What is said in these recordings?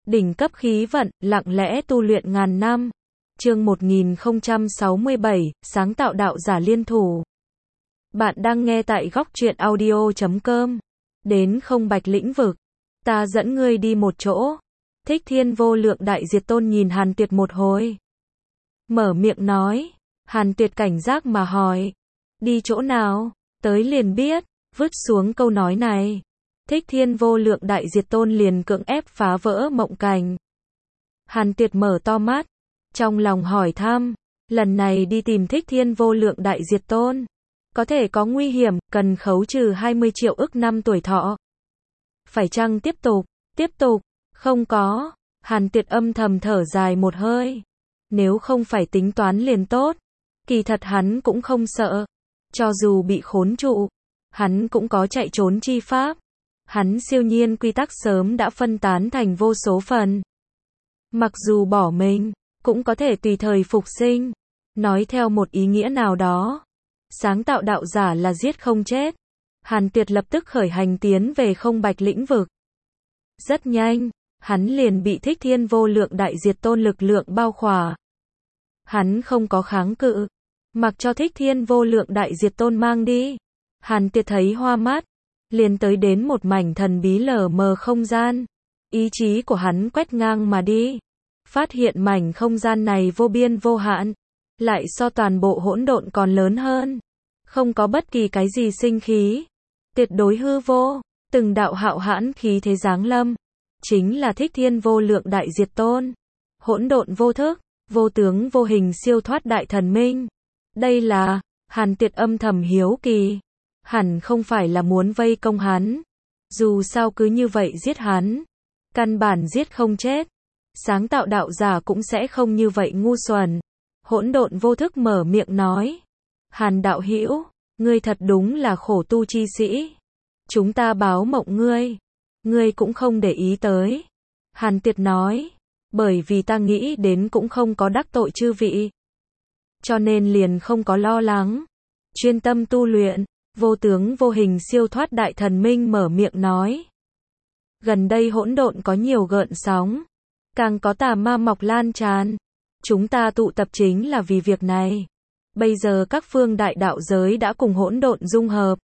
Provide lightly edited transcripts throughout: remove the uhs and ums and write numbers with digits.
Đỉnh cấp khí vận, lặng lẽ tu luyện ngàn năm. Chương 1067, sáng tạo đạo giả liên thủ. Bạn đang nghe tại góc truyện audio.com. Đến không bạch lĩnh vực. Ta dẫn ngươi đi một chỗ. Thích Thiên Vô Lượng Đại Diệt Tôn nhìn Hàn Tuyệt một hồi. Mở miệng nói. Hàn Tuyệt cảnh giác mà hỏi. Đi chỗ nào? Tới liền biết. Vứt xuống câu nói này. Thích Thiên Vô Lượng Đại Diệt Tôn liền cưỡng ép phá vỡ mộng cảnh. Hàn Tuyệt mở to mắt. Trong lòng hỏi thăm. Lần này đi tìm Thích Thiên Vô Lượng Đại Diệt Tôn. Có thể có nguy hiểm, cần khấu trừ 20 triệu ức năm tuổi thọ. Phải chăng tiếp tục? Tiếp tục. Không có. Hàn Tuyệt âm thầm thở dài một hơi. Nếu không phải tính toán liền tốt. Kỳ thật hắn cũng không sợ. Cho dù bị khốn trụ, hắn cũng có chạy trốn chi pháp. Hắn siêu nhiên quy tắc sớm đã phân tán thành vô số phần. Mặc dù bỏ mình, cũng có thể tùy thời phục sinh. Nói theo một ý nghĩa nào đó, sáng tạo đạo giả là giết không chết. Hàn Tuyệt lập tức khởi hành tiến về không bạch lĩnh vực. Rất nhanh, hắn liền bị Thích Thiên Vô Lượng Đại Diệt Tôn lực lượng bao khỏa. Hắn không có kháng cự, mặc cho Thích Thiên Vô Lượng Đại Diệt Tôn mang đi. Hàn Tuyệt thấy hoa mắt, liền tới đến một mảnh thần bí lờ mờ không gian. Ý chí của hắn quét ngang mà đi. Phát hiện mảnh không gian này vô biên vô hạn, lại so toàn bộ hỗn độn còn lớn hơn. Không có bất kỳ cái gì sinh khí. Tuyệt đối hư vô. Từng đạo hạo hãn khí thế giáng lâm. Chính là Thích Thiên Vô Lượng Đại Diệt Tôn. Hỗn độn vô thức, vô tướng vô hình siêu thoát đại thần minh. Đây là, Hàn Tuyệt âm thầm hiếu kỳ. Hẳn không phải là muốn vây công hắn. Dù sao cứ như vậy giết hắn. Căn bản giết không chết. Sáng tạo đạo giả cũng sẽ không như vậy ngu xuẩn. Hỗn độn vô thức mở miệng nói. Hàn đạo hữu, ngươi thật đúng là khổ tu chi sĩ. Chúng ta báo mộng ngươi. Ngươi cũng không để ý tới. Hàn Tuyệt nói. Bởi vì ta nghĩ đến cũng không có đắc tội chư vị. Cho nên liền không có lo lắng. Chuyên tâm tu luyện. Vô tướng vô hình siêu thoát đại thần minh mở miệng nói. Gần đây hỗn độn có nhiều gợn sóng. Càng có tà ma mọc lan tràn. Chúng ta tụ tập chính là vì việc này. Bây giờ các phương đại đạo giới đã cùng hỗn độn dung hợp.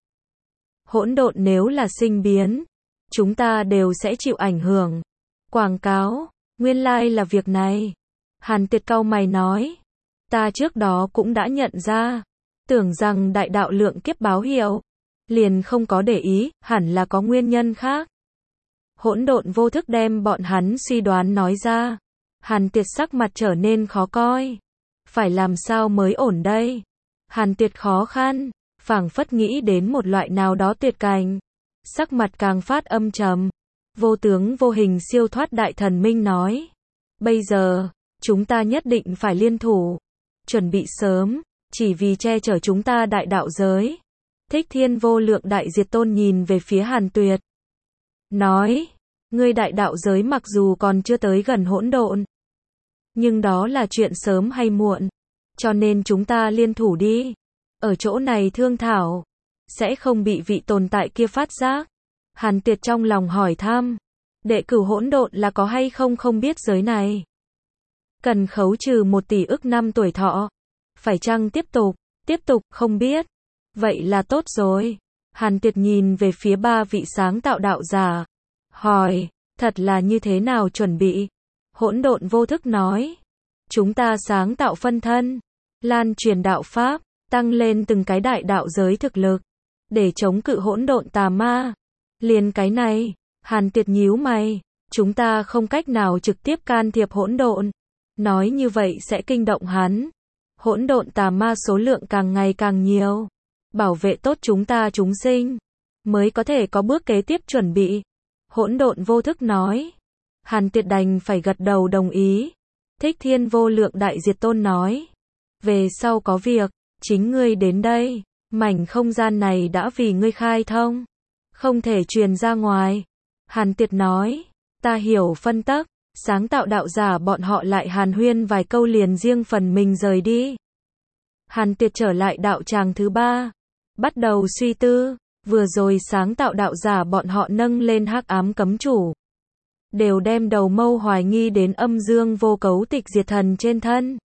Hỗn độn nếu là sinh biến, chúng ta đều sẽ chịu ảnh hưởng. Quảng cáo, nguyên lai là việc này. Hàn Tuyệt cau mày nói. Ta trước đó cũng đã nhận ra. Tưởng rằng đại đạo lượng kiếp báo hiệu. Liền không có để ý, hẳn là có nguyên nhân khác. Hỗn độn vô thức đem bọn hắn suy đoán nói ra. Hàn Tuyệt sắc mặt trở nên khó coi. Phải làm sao mới ổn đây? Hàn Tuyệt khó khăn, phảng phất nghĩ đến một loại nào đó tuyệt cảnh. Sắc mặt càng phát âm trầm. Vô tướng vô hình siêu thoát đại thần minh nói. Bây giờ, chúng ta nhất định phải liên thủ. Chuẩn bị sớm, chỉ vì che chở chúng ta đại đạo giới. Thích Thiên Vô Lượng Đại Diệt Tôn nhìn về phía Hàn Tuyệt. Nói, ngươi đại đạo giới mặc dù còn chưa tới gần hỗn độn. Nhưng đó là chuyện sớm hay muộn. Cho nên chúng ta liên thủ đi. Ở chỗ này thương thảo. Sẽ không bị vị tồn tại kia phát giác. Hàn Tuyệt trong lòng hỏi thăm. Đệ cửu hỗn độn là có hay không không biết giới này. Cần khấu trừ 1 tỷ ức năm tuổi thọ. Phải chăng tiếp tục? Tiếp tục, không biết. Vậy là tốt rồi. Hàn Tuyệt nhìn về phía 3 vị sáng tạo đạo giả. Hỏi, thật là như thế nào chuẩn bị? Hỗn độn vô thức nói. Chúng ta sáng tạo phân thân. Lan truyền đạo pháp. Tăng lên từng cái đại đạo giới thực lực. Để chống cự hỗn độn tà ma. Liền cái này. Hàn Tuyệt nhíu mày. Chúng ta không cách nào trực tiếp can thiệp hỗn độn. Nói như vậy sẽ kinh động hắn. Hỗn độn tà ma số lượng càng ngày càng nhiều. Bảo vệ tốt chúng ta chúng sinh. Mới có thể có bước kế tiếp chuẩn bị. Hỗn độn vô thức nói. Hàn Tuyệt đành phải gật đầu đồng ý. Thích Thiên Vô Lượng Đại Diệt Tôn nói. Về sau có việc, chính ngươi đến đây. Mảnh không gian này đã vì ngươi khai thông. Không thể truyền ra ngoài. Hàn Tuyệt nói. Ta hiểu phân tắc. Sáng tạo đạo giả bọn họ lại hàn huyên vài câu liền riêng phần mình rời đi. Hàn Tuyệt trở lại đạo tràng thứ 3. Bắt đầu suy tư. Vừa rồi sáng tạo đạo giả bọn họ nâng lên hắc ám cấm chủ. đều đem đầu mâu hoài nghi đến âm dương vô cấu tịch diệt thần trên thân.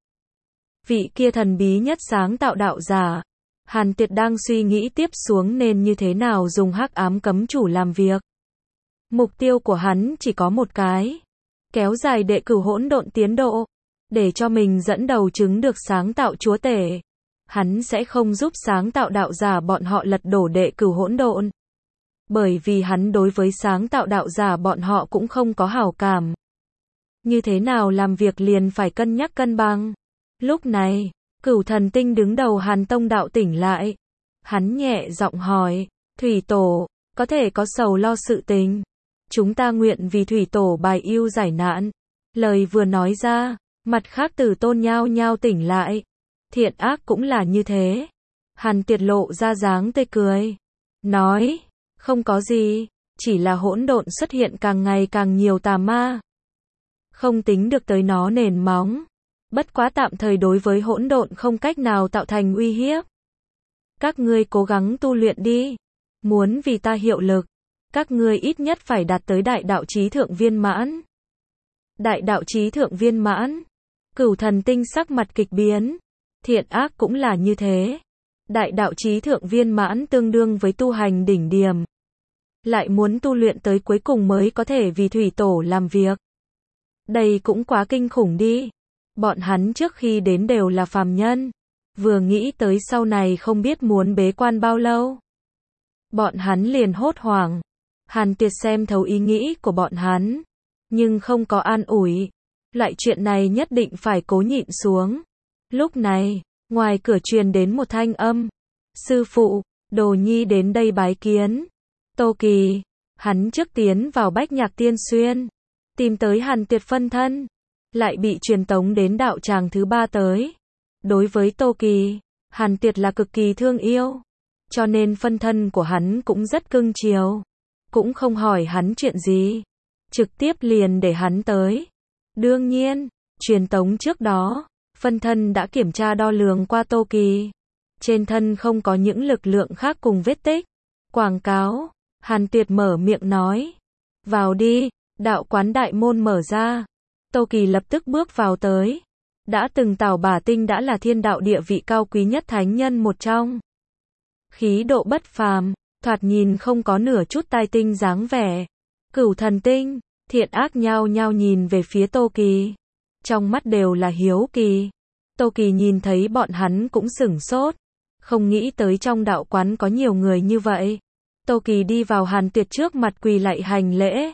Vị kia thần bí nhất sáng tạo đạo giả. Hàn Tiệt đang suy nghĩ tiếp xuống nên như thế nào dùng hắc ám cấm chủ làm việc. Mục tiêu của hắn chỉ có một cái. Kéo dài đệ cửu hỗn độn tiến độ. Để cho mình dẫn đầu chứng được sáng tạo chúa tể. Hắn sẽ không giúp sáng tạo đạo giả bọn họ lật đổ đệ cửu hỗn độn. Bởi vì hắn đối với sáng tạo đạo giả bọn họ cũng không có hảo cảm. Như thế nào làm việc liền phải cân nhắc cân bằng. Lúc này, Cửu Thần Tinh đứng đầu Hàn Tông đạo tỉnh lại. Hắn nhẹ giọng hỏi, Thủy Tổ, có thể có sầu lo sự tình. Chúng ta nguyện vì Thủy Tổ bài ưu giải nạn. Lời vừa nói ra, mặt khác Tử Tôn nhao nhao tỉnh lại. Thiện ác cũng là như thế. Hàn Tiệt lộ ra dáng tươi cười. Nói, không có gì, chỉ là hỗn độn xuất hiện càng ngày càng nhiều tà ma. Không tính được tới nó nền móng. Bất quá tạm thời đối với hỗn độn không cách nào tạo thành uy hiếp. Các ngươi cố gắng tu luyện đi. Muốn vì ta hiệu lực, các ngươi ít nhất phải đạt tới đại đạo chí thượng viên mãn. Đại đạo chí thượng viên mãn. Cửu Thần Tinh sắc mặt kịch biến. Thiện ác cũng là như thế. Đại đạo chí thượng viên mãn tương đương với tu hành đỉnh điểm. Lại muốn tu luyện tới cuối cùng mới có thể vì Thủy Tổ làm việc. Đây cũng quá kinh khủng đi. Bọn hắn trước khi đến đều là phàm nhân. Vừa nghĩ tới sau này không biết muốn bế quan bao lâu. Bọn hắn liền hốt hoảng. Hàn Tiệt xem thấu ý nghĩ của bọn hắn. Nhưng không có an ủi. Loại chuyện này nhất định phải cố nhịn xuống. Lúc này, ngoài cửa truyền đến một thanh âm. Sư phụ, Đồ Nhi đến đây bái kiến. Tô Kỳ, hắn trước tiến vào Bách Nhạc Tiên Xuyên. Tìm tới Hàn Tiệt phân thân. Lại bị truyền tống đến đạo tràng thứ 3 tới. Đối với Tô Kỳ, Hàn Tiệt là cực kỳ thương yêu. Cho nên phân thân của hắn cũng rất cưng chiều. Cũng không hỏi hắn chuyện gì. Trực tiếp liền để hắn tới. Đương nhiên, truyền tống trước đó, phân thân đã kiểm tra đo lường qua Tô Kỳ. Trên thân không có những lực lượng khác cùng vết tích. Quảng cáo, Hàn Tiệt mở miệng nói. Vào đi, đạo quán đại môn mở ra. Tô Kỳ lập tức bước vào tới. Đã từng Tào Bả Tinh đã là thiên đạo địa vị cao quý nhất thánh nhân một trong. Khí độ bất phàm, thoạt nhìn không có nửa chút tai tinh dáng vẻ. Cửu Thần Tinh, thiện ác nhao nhao nhìn về phía Tô Kỳ. Trong mắt đều là hiếu kỳ. Tô Kỳ nhìn thấy bọn hắn cũng sửng sốt. Không nghĩ tới trong đạo quán có nhiều người như vậy. Tô Kỳ đi vào Hàn Tiệt trước mặt quỳ lạy hành lễ.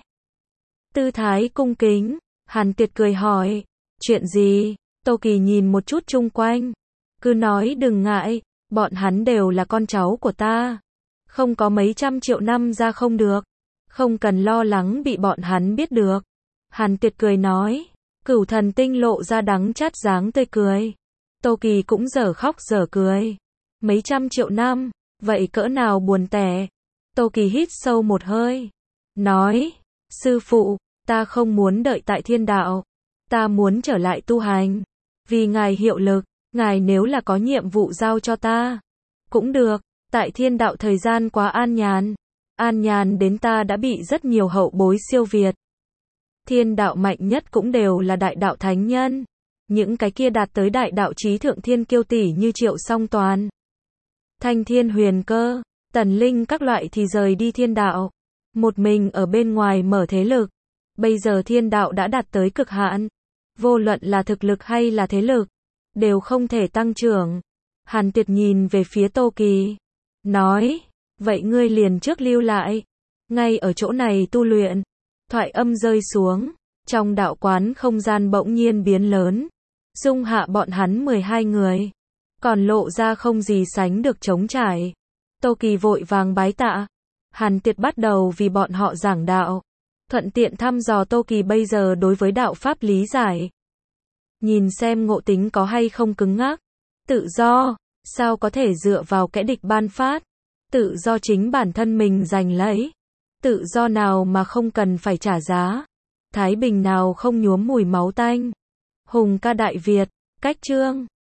Tư thái cung kính. Hàn Tiệt cười hỏi. Chuyện gì? Tô Kỳ nhìn một chút chung quanh. Cứ nói đừng ngại. Bọn hắn đều là con cháu của ta. Không có mấy trăm triệu năm ra không được. Không cần lo lắng bị bọn hắn biết được. Hàn Tiệt cười nói. Cửu Thần Tinh lộ ra đắng chát dáng tươi cười. Tô Kỳ cũng dở khóc dở cười. Mấy trăm triệu năm, vậy cỡ nào buồn tẻ. Tô Kỳ hít sâu một hơi. Nói. Sư phụ, ta không muốn đợi tại thiên đạo. Ta muốn trở lại tu hành. Vì ngài hiệu lực, ngài nếu là có nhiệm vụ giao cho ta. Cũng được, tại thiên đạo thời gian quá an nhàn. An nhàn đến ta đã bị rất nhiều hậu bối siêu việt. Thiên đạo mạnh nhất cũng đều là đại đạo thánh nhân. Những cái kia đạt tới đại đạo chí thượng thiên kiêu tỷ như Triệu Song Toàn, Thanh Thiên Huyền Cơ, Tần Linh các loại thì rời đi thiên đạo. Một mình ở bên ngoài mở thế lực. Bây giờ thiên đạo đã đạt tới cực hạn. Vô luận là thực lực hay là thế lực, đều không thể tăng trưởng. Hàn Tiệt nhìn về phía Tô Kỳ. Nói, vậy ngươi liền trước lưu lại. Ngay ở chỗ này tu luyện. Thoại âm rơi xuống. Trong đạo quán không gian bỗng nhiên biến lớn. Dung hạ bọn hắn 12 người. Còn lộ ra không gì sánh được trống trải. Tô Kỳ vội vàng bái tạ. Hàn Tiệt bắt đầu vì bọn họ giảng đạo. Thuận tiện thăm dò Tô Kỳ bây giờ đối với đạo pháp lý giải. Nhìn xem ngộ tính có hay không cứng ngắc. Tự do, sao có thể dựa vào kẻ địch ban phát. Tự do chính bản thân mình giành lấy. Tự do nào mà không cần phải trả giá. Thái bình nào không nhuốm mùi máu tanh. Hùng ca Đại Việt, cách chương.